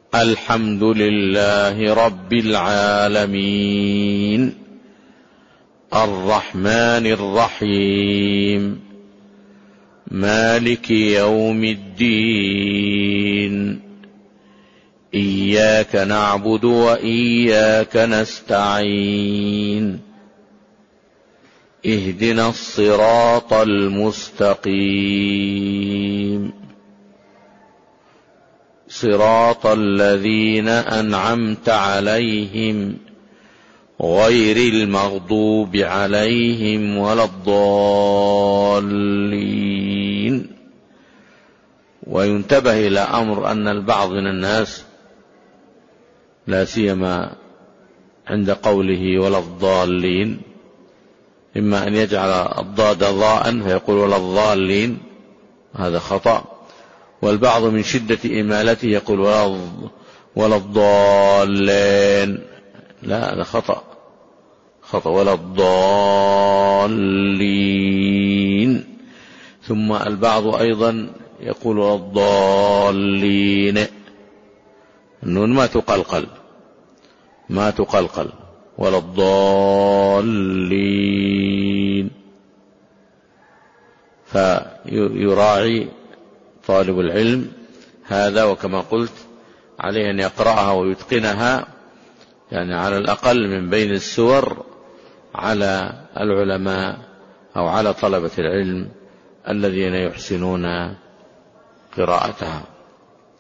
الحمد لله رب العالمين الرحمن الرحيم مالك يوم الدين إياك نعبد وإياك نستعين اهدنا الصراط المستقيم صراط الذين أنعمت عليهم غير المغضوب عليهم ولا الضالين. وينتبه إلى أمر أن البعض من الناس لا سيما عند قوله ولا الضالين إما أن يجعل الضاد ضاء فيقول ولا الضالين، هذا خطأ. والبعض من شدة إمالته يقول ولا الضالين، لا، هذا خطأ ولا الضالين. ثم البعض أيضا يقول ولا الضالين، النون ما تقلقل ولا الضالين. فيراعي طالب العلم هذا، وكما قلت عليه أن يقرأها ويتقنها، يعني على الأقل من بين السور على العلماء أو على طلبة العلم الذين يحسنون قراءتها.